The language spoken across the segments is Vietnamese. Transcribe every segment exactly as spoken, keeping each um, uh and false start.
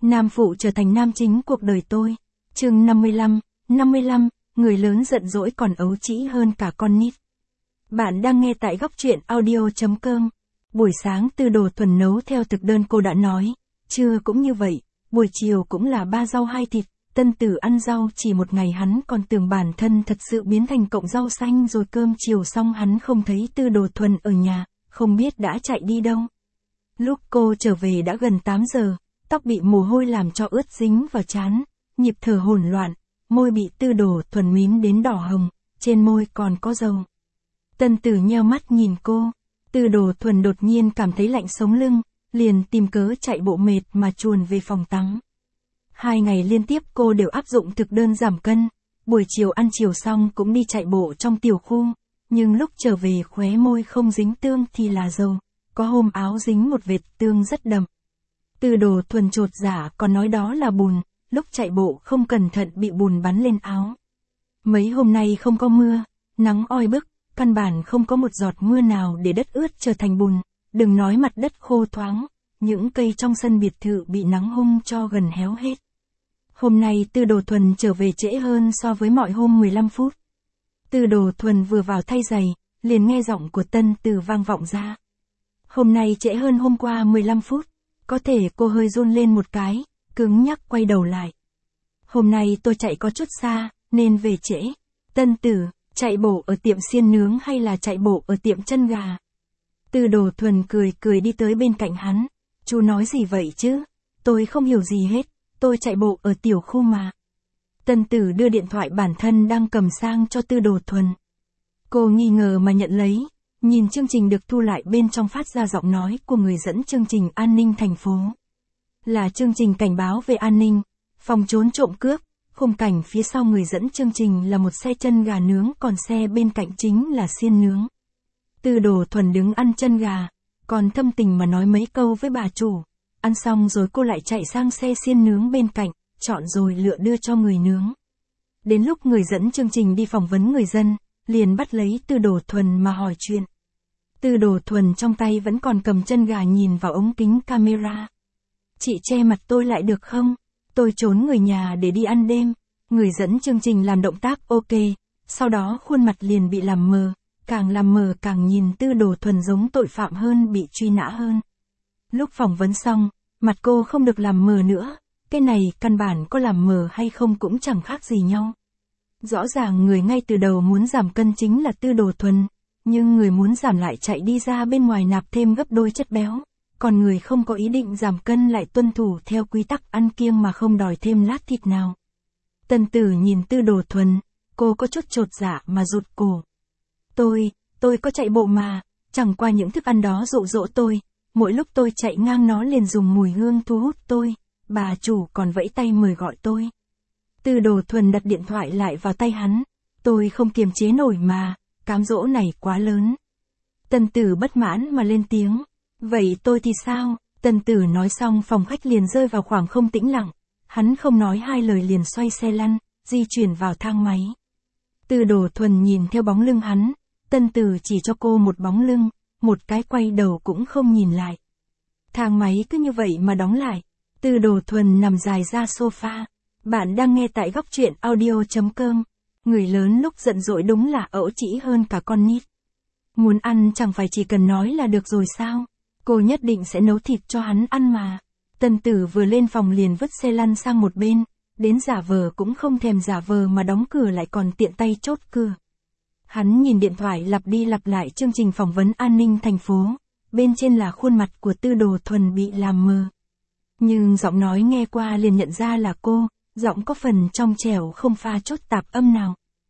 Nam phụ trở thành nam chính cuộc đời tôi. Chương năm mươi lăm, năm mươi lăm, người lớn giận dỗi còn ấu trĩ hơn cả con nít. Bạn đang nghe tại góc truyện audio chấm com. Buổi sáng Tư Đồ Thuần nấu theo thực đơn cô đã nói, trưa cũng như vậy, buổi chiều cũng là ba rau hai thịt. Tân Tử ăn rau chỉ một ngày hắn còn tưởng bản thân thật sự biến thành cọng rau xanh rồi cơm chiều xong hắn không thấy Tư Đồ Thuần ở nhà, không biết đã chạy đi đâu. Lúc cô trở về đã gần tám giờ, tóc bị mồ hôi làm cho ướt dính vào trán, nhịp thở hỗn loạn, môi bị Tư Đồ Thuần mím đến đỏ hồng, trên môi còn có dầu. Tân Tử nheo mắt nhìn cô, Tư Đồ Thuần đột nhiên cảm thấy lạnh sống lưng, liền tìm cớ chạy bộ mệt mà chuồn về phòng tắm. Hai ngày liên tiếp cô đều áp dụng thực đơn giảm cân, buổi chiều ăn chiều xong cũng đi chạy bộ trong tiểu khu, nhưng lúc trở về khóe môi không dính tương thì là dầu, có hôm áo dính một vệt tương rất đậm. Tư Đồ Thuần chột dạ còn nói đó là bùn, lúc chạy bộ không cẩn thận bị bùn bắn lên áo. Mấy hôm nay không có mưa, nắng oi bức, căn bản không có một giọt mưa nào để đất ướt trở thành bùn, đừng nói mặt đất khô thoáng, những cây trong sân biệt thự bị nắng hung cho gần héo hết. Hôm nay Tư Đồ Thuần trở về trễ hơn so với mọi hôm mười lăm phút. Tư Đồ Thuần vừa vào thay giày, liền nghe giọng của Tân Tử vang vọng ra. Hôm nay trễ hơn hôm qua mười lăm phút, có thể cô hơi run lên một cái, cứng nhắc quay đầu lại. Hôm nay tôi chạy có chút xa, nên về trễ. Tân Tử, chạy bộ ở tiệm xiên nướng hay là chạy bộ ở tiệm chân gà? Tư Đồ Thuần cười cười đi tới bên cạnh hắn. Chú nói gì vậy chứ? Tôi không hiểu gì hết. Tôi chạy bộ ở tiểu khu mà. Tân Tử đưa điện thoại bản thân đang cầm sang cho Tư Đồ Thuần. Cô nghi ngờ mà nhận lấy, nhìn chương trình được thu lại bên trong phát ra giọng nói của người dẫn chương trình an ninh thành phố. Là chương trình cảnh báo về an ninh, phòng trốn trộm cướp, khung cảnh phía sau người dẫn chương trình là một xe chân gà nướng còn xe bên cạnh chính là xiên nướng. Tư Đồ Thuần đứng ăn chân gà, còn thâm tình mà nói mấy câu với bà chủ. Ăn xong rồi cô lại chạy sang xe xiên nướng bên cạnh, chọn rồi lựa đưa cho người nướng. Đến lúc người dẫn chương trình đi phỏng vấn người dân, liền bắt lấy Tư Đồ Thuần mà hỏi chuyện. Tư Đồ Thuần trong tay vẫn còn cầm chân gà nhìn vào ống kính camera. Chị che mặt tôi lại được không? Tôi trốn người nhà để đi ăn đêm. Người dẫn chương trình làm động tác ok, sau đó khuôn mặt liền bị làm mờ, càng làm mờ càng nhìn Tư Đồ Thuần giống tội phạm hơn bị truy nã hơn. Lúc phỏng vấn xong, mặt cô không được làm mờ nữa, cái này căn bản có làm mờ hay không cũng chẳng khác gì nhau. Rõ ràng người ngay từ đầu muốn giảm cân chính là Tư Đồ Thuần, nhưng người muốn giảm lại chạy đi ra bên ngoài nạp thêm gấp đôi chất béo, còn người không có ý định giảm cân lại tuân thủ theo quy tắc ăn kiêng mà không đòi thêm lát thịt nào. Tân Tử nhìn Tư Đồ Thuần, cô có chút chột dạ mà rụt cổ. Tôi, tôi có chạy bộ mà, chẳng qua những thức ăn đó dụ dỗ tôi. Mỗi lúc tôi chạy ngang nó liền dùng mùi hương thu hút tôi, bà chủ còn vẫy tay mời gọi tôi. Tư Đồ Thuần đặt điện thoại lại vào tay hắn, tôi không kiềm chế nổi mà, cám dỗ này quá lớn. Tân Tử bất mãn mà lên tiếng, vậy tôi thì sao? Tân Tử nói xong phòng khách liền rơi vào khoảng không tĩnh lặng, hắn không nói hai lời liền xoay xe lăn, di chuyển vào thang máy. Tư Đồ Thuần nhìn theo bóng lưng hắn, Tân Tử chỉ cho cô một bóng lưng, một cái quay đầu cũng không nhìn lại. Thang máy cứ như vậy mà đóng lại. Tư Đồ Thuần nằm dài ra sofa. Bạn đang nghe tại góc truyện audio chấm com. Người lớn lúc giận dỗi đúng là ẩu trĩ hơn cả con nít. Muốn ăn chẳng phải chỉ cần nói là được rồi sao? Cô nhất định sẽ nấu thịt cho hắn ăn mà. Tân Tử vừa lên phòng liền vứt xe lăn sang một bên, đến giả vờ cũng không thèm giả vờ mà đóng cửa lại còn tiện tay chốt cửa. Hắn nhìn điện thoại lặp đi lặp lại chương trình phỏng vấn an ninh thành phố, bên trên là khuôn mặt của Tư Đồ Thuần bị làm mờ. Nhưng giọng nói nghe qua liền nhận ra là cô, giọng có phần trong trẻo không pha chút tạp âm nào.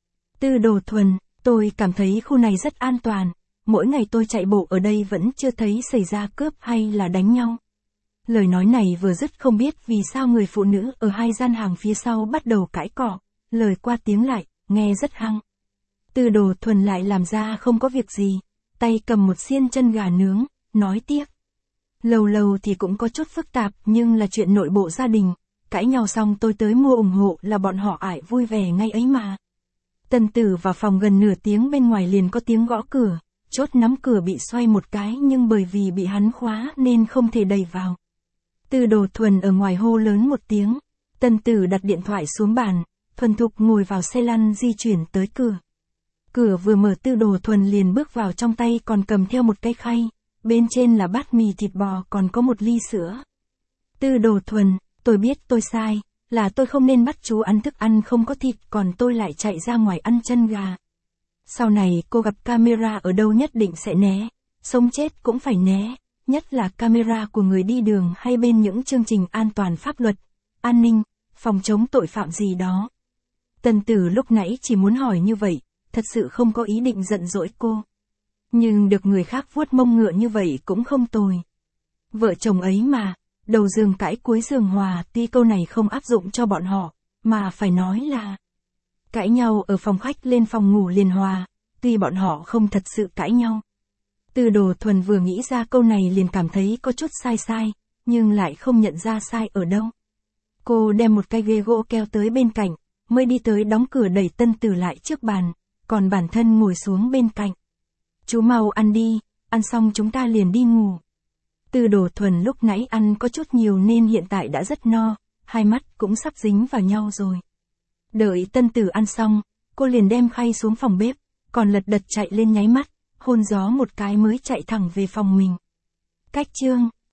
Tư Đồ Thuần, tôi cảm thấy khu này rất an toàn, mỗi ngày tôi chạy bộ ở đây vẫn chưa thấy xảy ra cướp hay là đánh nhau. Lời nói này vừa dứt không biết vì sao người phụ nữ ở hai gian hàng phía sau bắt đầu cãi cọ, lời qua tiếng lại, nghe rất hăng. Tư Đồ Thuần lại làm ra không có việc gì, tay cầm một xiên chân gà nướng, nói tiếp. Lâu lâu thì cũng có chút phức tạp nhưng là chuyện nội bộ gia đình, cãi nhau xong tôi tới mua ủng hộ là bọn họ ải vui vẻ ngay ấy mà. Tân Tử vào phòng gần nửa tiếng bên ngoài liền có tiếng gõ cửa, chốt nắm cửa bị xoay một cái nhưng bởi vì bị hắn khóa nên không thể đẩy vào. Từ Đồ Thuần ở ngoài hô lớn một tiếng. Tân Tử đặt điện thoại xuống bàn, thuần thục ngồi vào xe lăn di chuyển tới cửa. Cửa vừa mở Từ Đồ Thuần liền bước vào, trong tay còn cầm theo một cái khay, bên trên là bát mì thịt bò còn có một ly sữa. Từ Đồ Thuần, tôi biết tôi sai, là tôi không nên bắt chú ăn thức ăn không có thịt, còn tôi lại chạy ra ngoài ăn chân gà. Sau này cô gặp camera ở đâu nhất định sẽ né, sống chết cũng phải né, nhất là camera của người đi đường hay bên những chương trình an toàn pháp luật, an ninh, phòng chống tội phạm gì đó. Tân Tử lúc nãy chỉ muốn hỏi như vậy, thật sự không có ý định giận dỗi cô. Nhưng được người khác vuốt mông ngựa như vậy cũng không tồi. Vợ chồng ấy mà, đầu giường cãi cuối giường hòa, tuy câu này không áp dụng cho bọn họ, mà phải nói là cãi nhau ở phòng khách lên phòng ngủ liền hòa, tuy bọn họ không thật sự cãi nhau. Từ Đồ Thuần vừa nghĩ ra câu này liền cảm thấy có chút sai sai, nhưng lại không nhận ra sai ở đâu. Cô đem một cái ghế gỗ keo tới bên cạnh, mới đi tới đóng cửa đẩy Tân Tử lại trước bàn, còn bản thân ngồi xuống bên cạnh. Chú mau ăn đi, ăn xong chúng ta liền đi ngủ. Từ Đồ Thuần lúc nãy ăn có chút nhiều nên hiện tại đã rất no, hai mắt cũng sắp dính vào nhau rồi. Đợi Tân Tử ăn xong, cô liền đem khay xuống phòng bếp, còn lật đật chạy lên nháy mắt, hôn gió một cái mới chạy thẳng về phòng mình. Cách chương